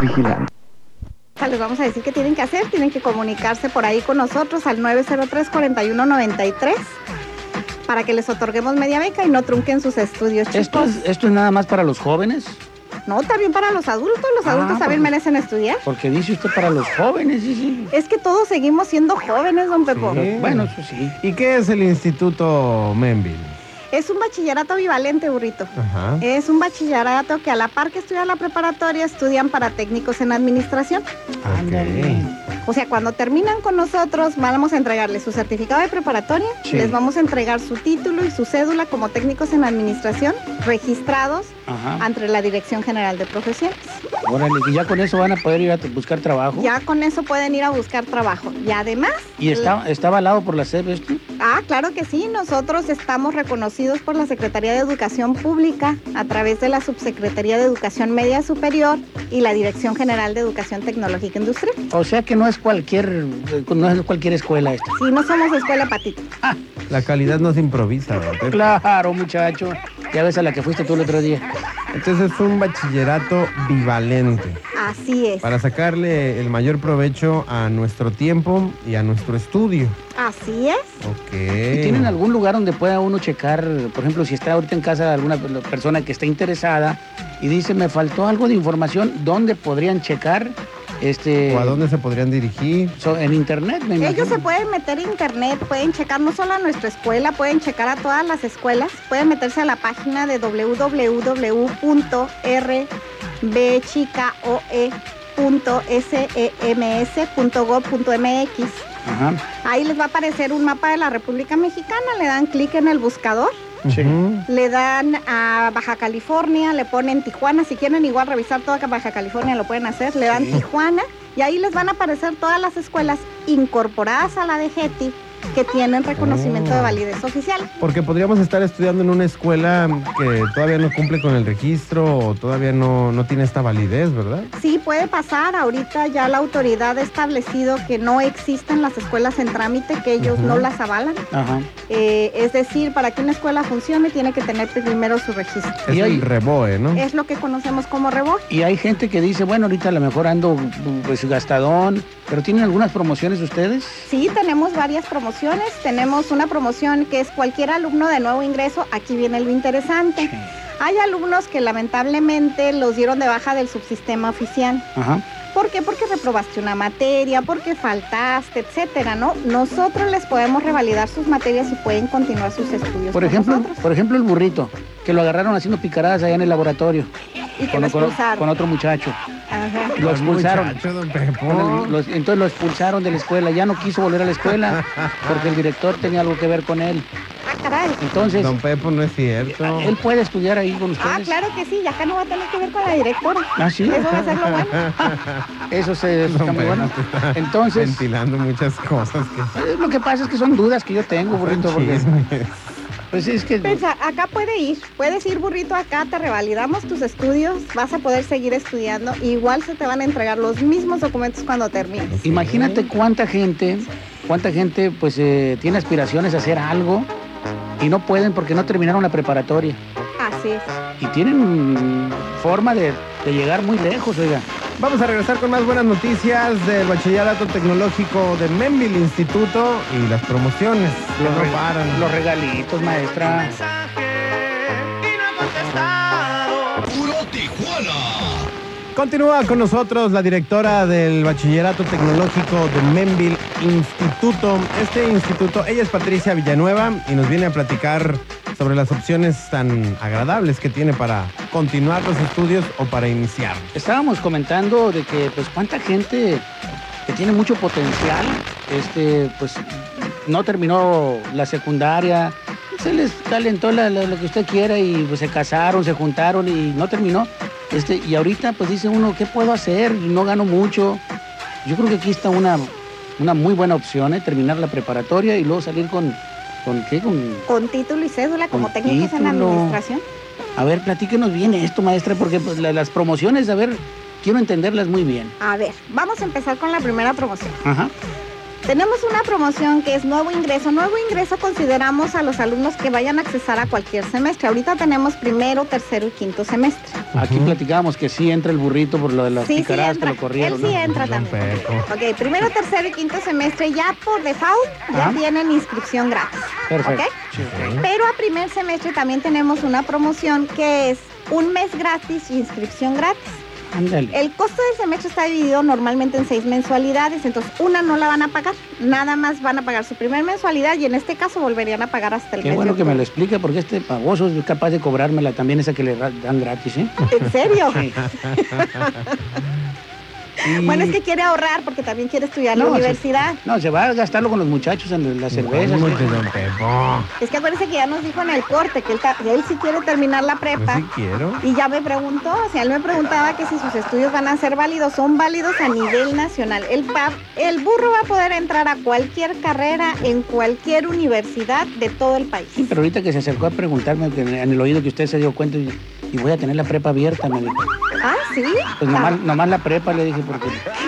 vigilando. Les vamos a decir qué tienen que hacer. Tienen que comunicarse por ahí con nosotros al 903-4193 para que les otorguemos media beca y no trunquen sus estudios, chicos. ¿Esto es nada más para los jóvenes? No, también para los adultos. Los adultos también merecen estudiar. Porque dice usted para los jóvenes, sí. Es que todos seguimos siendo jóvenes, don Pepo. Sí. Bueno, eso sí. ¿Y qué es el Instituto Membil? Es un bachillerato bivalente, burrito. Ajá. Es un bachillerato que a la par que estudian la preparatoria, estudian para técnicos en administración. Ok. O sea, cuando terminan con nosotros, vamos a entregarles su certificado de preparatoria, Sí. les vamos a entregar su título y su cédula como técnicos en administración, registrados ante la Dirección General de Profesiones. Órale, y ya con eso van a poder ir a buscar trabajo. Ya con eso pueden ir a buscar trabajo. Y además... ¿Y está avalado por la SEP esto? Claro que sí. Nosotros estamos reconocidos por la Secretaría de Educación Pública a través de la Subsecretaría de Educación Media Superior y la Dirección General de Educación Tecnológica Industrial. O sea que no es cualquier escuela esta. Sí, no somos escuela patito. La calidad no se improvisa, ¿verdad? Claro, muchacho. Ya ves a la que fuiste tú el otro día. Entonces es un bachillerato bivalente. Así es. Para sacarle el mayor provecho a nuestro tiempo y a nuestro estudio. Así es. Ok. ¿Y tienen algún lugar donde pueda uno checar, por ejemplo, si está ahorita en casa alguna persona que esté interesada y dice, me faltó algo de información, ¿dónde podrían checar? ¿O a dónde se podrían dirigir? En internet, me imagino. Ellos se pueden meter en internet, pueden checar no solo a nuestra escuela, pueden checar a todas las escuelas, pueden meterse a la página de www.rbchicaoe.sems.gov.mx. Ajá. Ahí les va a aparecer un mapa de la República Mexicana, le dan clic en el buscador. Sí. Le dan a Baja California, le ponen Tijuana, si quieren igual revisar toda Baja California lo pueden hacer, le dan Tijuana y ahí les van a aparecer todas las escuelas incorporadas a la DGETI que tienen reconocimiento de validez oficial. Porque podríamos estar estudiando en una escuela que todavía no cumple con el registro o todavía no tiene esta validez, ¿verdad? Sí, puede pasar. Ahorita ya la autoridad ha establecido que no existen las escuelas en trámite, que ellos no las avalan. Ajá. Es decir, para que una escuela funcione tiene que tener primero su registro. Es el REBOE, ¿no? Es lo que conocemos como REBOE. Y hay gente que dice, bueno, ahorita a lo mejor ando pues gastadón, pero ¿tienen algunas promociones ustedes? Sí, tenemos varias promociones. Tenemos una promoción que es cualquier alumno de nuevo ingreso. Aquí viene lo interesante. Sí. Hay alumnos que lamentablemente los dieron de baja del subsistema oficial. Ajá. ¿Por qué? Porque reprobaste una materia, porque faltaste, etcétera, ¿no? Nosotros les podemos revalidar sus materias y pueden continuar sus estudios Por con ejemplo, nosotros. el burrito, que lo agarraron haciendo picaradas allá en el laboratorio. Y que lo expulsaron. Con otro muchacho. Ajá. Lo expulsaron. Muchacho, don Pepo. Entonces lo expulsaron de la escuela. Ya no quiso volver a la escuela porque el director tenía algo que ver con él. Caray. Entonces, Don Pepo, no es cierto. él puede estudiar ahí con ustedes. Claro que sí, y acá no va a tener que ver con la directora. ¿Sí? Eso va a ser lo bueno. Eso está Don muy bueno. Pepo te está Entonces, ventilando muchas cosas que... lo que pasa es que son dudas que yo tengo, burrito, porque Chismes. pues es que Pensa, acá puedes ir burrito acá, te revalidamos tus estudios, vas a poder seguir estudiando, igual se te van a entregar los mismos documentos cuando termines. imagínate cuánta gente pues tiene aspiraciones a hacer algo y no pueden porque no terminaron la preparatoria. Así es. Y tienen forma de llegar muy lejos, oiga. Vamos a regresar con más buenas noticias del Bachillerato Tecnológico de Membil Instituto y las promociones que no paran. Los regalitos, maestra. Puro Tijuana. Continúa con nosotros la directora del Bachillerato Tecnológico de Membil Instituto. Este instituto, ella es Patricia Villanueva y nos viene a platicar sobre las opciones tan agradables que tiene para continuar los estudios o para iniciar. Estábamos comentando de que pues cuánta gente que tiene mucho potencial, pues no terminó la secundaria, se les calentó lo que usted quiera y pues se casaron, se juntaron y no terminó. Y ahorita pues dice uno, ¿qué puedo hacer? No gano mucho. Yo creo que aquí está una muy buena opción, terminar la preparatoria y luego salir ¿con qué? Con título y cédula como Con técnicos en título. administración. A ver, platíquenos bien esto, maestra, porque pues, las promociones, a ver, quiero entenderlas muy bien. A ver, vamos a empezar con la primera promoción. Ajá. Tenemos una promoción que es nuevo ingreso. Nuevo ingreso consideramos a los alumnos que vayan a accesar a cualquier semestre. Ahorita tenemos primero, tercero y quinto semestre. Aquí platicábamos que sí entra el burrito por lo de las picaradas que lo corrieron. Él sí ¿no? entra también. Ok, primero, tercero y quinto semestre ya por default ya tienen inscripción gratis. Perfecto. ¿Ok? Sí. Pero a primer semestre también tenemos una promoción que es un mes gratis y inscripción gratis. Ándale. El costo del semestre está dividido normalmente en 6 mensualidades, entonces una no la van a pagar, nada más van a pagar su primer mensualidad y en este caso volverían a pagar hasta el Qué mes bueno de que me octubre. lo explique porque este pavoso es capaz de cobrármela también esa que le dan gratis, ¿eh? ¿En serio? Sí. Bueno, es que quiere ahorrar porque también quiere estudiar en la universidad. No, se va a gastarlo con los muchachos en las cervezas. Cálmate, don Pepo. Es que acuérdense que ya nos dijo en el corte que él sí quiere terminar la Pues prepa. sí quiero. Y ya me preguntó, o sea, él me preguntaba que si sus estudios van a ser válidos, son válidos a nivel nacional. El burro va a poder entrar a cualquier carrera en cualquier universidad de todo el país. Sí, pero ahorita que se acercó a preguntarme en el oído que usted se dio cuenta y voy a tener la prepa abierta, me dijo. Ah, ¿sí? Pues nomás la prepa, le dije, porque...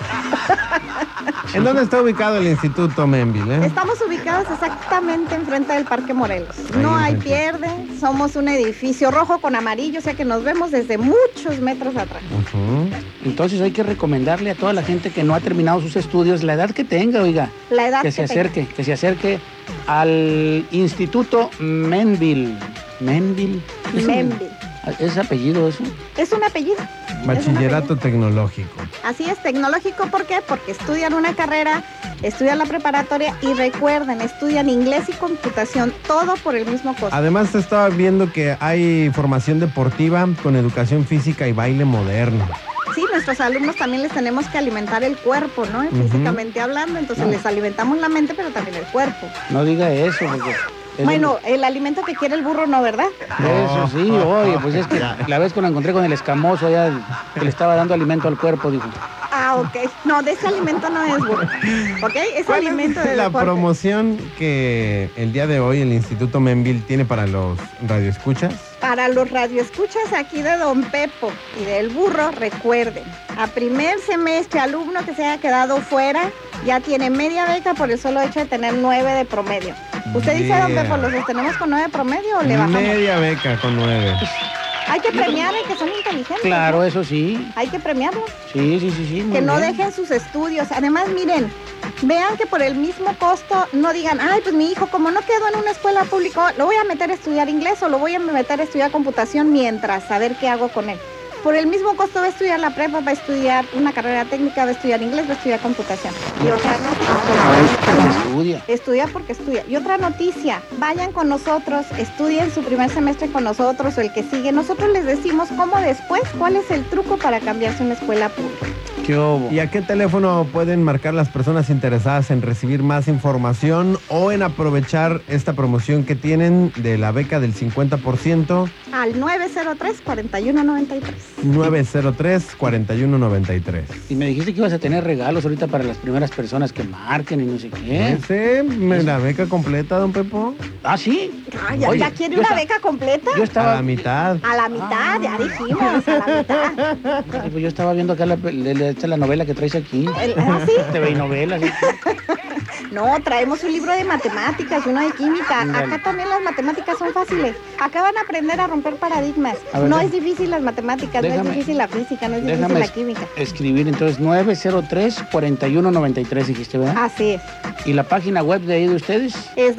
¿En dónde está ubicado el Instituto Membil? Estamos ubicados exactamente enfrente del Parque Morelos. No Ahí hay enfrente. pierde, somos un edificio rojo con amarillo, o sea que nos vemos desde muchos metros atrás. Entonces hay que recomendarle a toda la gente que no ha terminado sus estudios, la edad que tenga, oiga, La edad que se tenga. acerque al Instituto Menville. ¿Menville? Membil. ¿Es apellido eso? Es un apellido. Bachillerato tecnológico. Así es, tecnológico, ¿por qué? Porque estudian una carrera, estudian la preparatoria y recuerden, estudian inglés y computación, todo por el mismo costo. Además, estaba viendo que hay formación deportiva con educación física y baile moderno. Sí, nuestros alumnos también les tenemos que alimentar el cuerpo, ¿no? Físicamente hablando, entonces les alimentamos la mente, pero también el cuerpo. No diga eso, porque... Bueno, el alimento que quiere el burro no, ¿verdad? Eso sí, oye, pues es que la vez que lo encontré con el escamoso allá, que le estaba dando alimento al cuerpo, dijo. Ah, ok. No, de ese alimento no es burro. ¿Ok? Es ¿Cuál alimento es de la deporte. promoción que el día de hoy el Instituto Membil tiene para los radioescuchas? Para los radioescuchas aquí de Don Pepo y del burro, recuerden, a primer semestre, alumno que se haya quedado fuera, ya tiene media beca por el solo hecho de tener 9 de promedio. ¿Usted dice, Don Yeah. Pepo, los sostenemos con 9 de promedio o le bajamos? Media beca con 9. Hay que premiar a que son inteligentes. Claro, ¿no? eso sí. Hay que premiarlos. Sí. muy Que no bien. dejen sus estudios. Además, miren, vean que por el mismo costo no digan, ay, pues mi hijo, como no quedó en una escuela pública, lo voy a meter a estudiar inglés o lo voy a meter a estudiar computación mientras, a ver qué hago con él. Por el mismo costo va a estudiar la prepa, va a estudiar una carrera técnica, va a estudiar inglés, va a estudiar computación. Y otra Estudia. estudia porque estudia. Y otra noticia, vayan con nosotros, estudien su primer semestre con nosotros o el que sigue. Nosotros les decimos cómo después, cuál es el truco para cambiarse a una escuela pública. ¿Qué hubo? ¿Y a qué teléfono pueden marcar las personas interesadas en recibir más información o en aprovechar esta promoción que tienen de la beca del 50%? Al 903-4193. 903-4193. Y me dijiste que ibas a tener regalos ahorita para las primeras personas que marquen y no sé qué. La beca completa, don Pepo. Ah, sí. Ay, ¿ya, Oye, ¿ya quiere yo una esta- beca completa? Yo A estaba... la mitad. A la mitad, ya dijimos, a la mitad. Ay, pues yo estaba viendo acá la novela que traes aquí. ¿Sí? TV y novelas. No, traemos un libro de matemáticas y uno de química. Ándale. Acá también las matemáticas son fáciles. Acá van a aprender a romper paradigmas. A ver, No déjame- es difícil las matemáticas, no déjame- es difícil la física, no es difícil Déjame la química. escribir entonces 903-4193 dijiste, ¿verdad? Así es. ¿Y la página web de ahí de ustedes? Es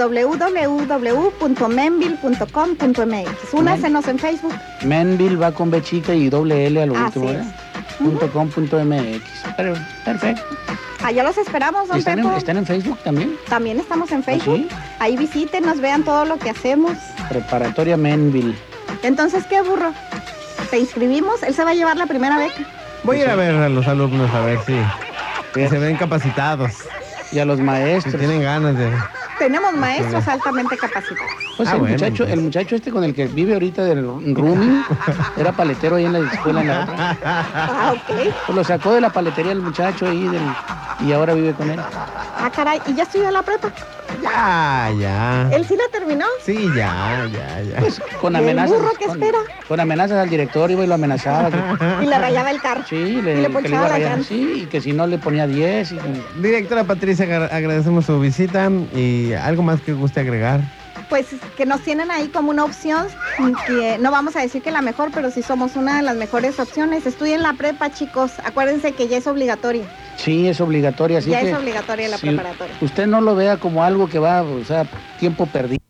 www.membil.com.mx. Únasenos en Facebook. Menville va con B chica y doble L a lo Así último, es. ¿verdad? .com.mx. Perfecto. Allá los esperamos, don ¿Están Pepo. ¿Están en Facebook también? También estamos en Facebook. ¿Sí? Ahí visítenos, vean todo lo que hacemos. Preparatoria Menville. Entonces, ¿qué burro? ¿Te inscribimos? Él se va a llevar la primera beca. Voy a ir a ver a los alumnos a ver si se ven capacitados, Y a los si maestros. tienen ganas de... Tenemos maestros altamente capacitados. Pues Ah, el, bueno, muchacho, entonces. el muchacho este con el que vive ahorita del rooming era paletero ahí en la escuela en la otra. Ah, ok. Pues lo sacó de la paletería el muchacho ahí y ahora vive con él. Ah, caray. ¿Y ya estudió la prepa? Ya. ¿Él sí la terminó? Sí, ya. Pues con ¿Y el amenazas. burro qué espera? Con amenazas al director iba y lo amenazaba. Y le rayaba el carro. Sí, Y le que le ponchaba iba a la rayar. llanta. Sí, y que si no le ponía 10. Directora Patricia, agradecemos su visita y algo más que guste agregar. Pues que nos tienen ahí como una opción, que no vamos a decir que la mejor, pero sí somos una de las mejores opciones. Estudien la prepa, chicos. Acuérdense que ya es obligatoria. Sí, es obligatoria. Así Ya que es obligatoria la si preparatoria. usted no lo vea como algo que va, o sea, tiempo perdido.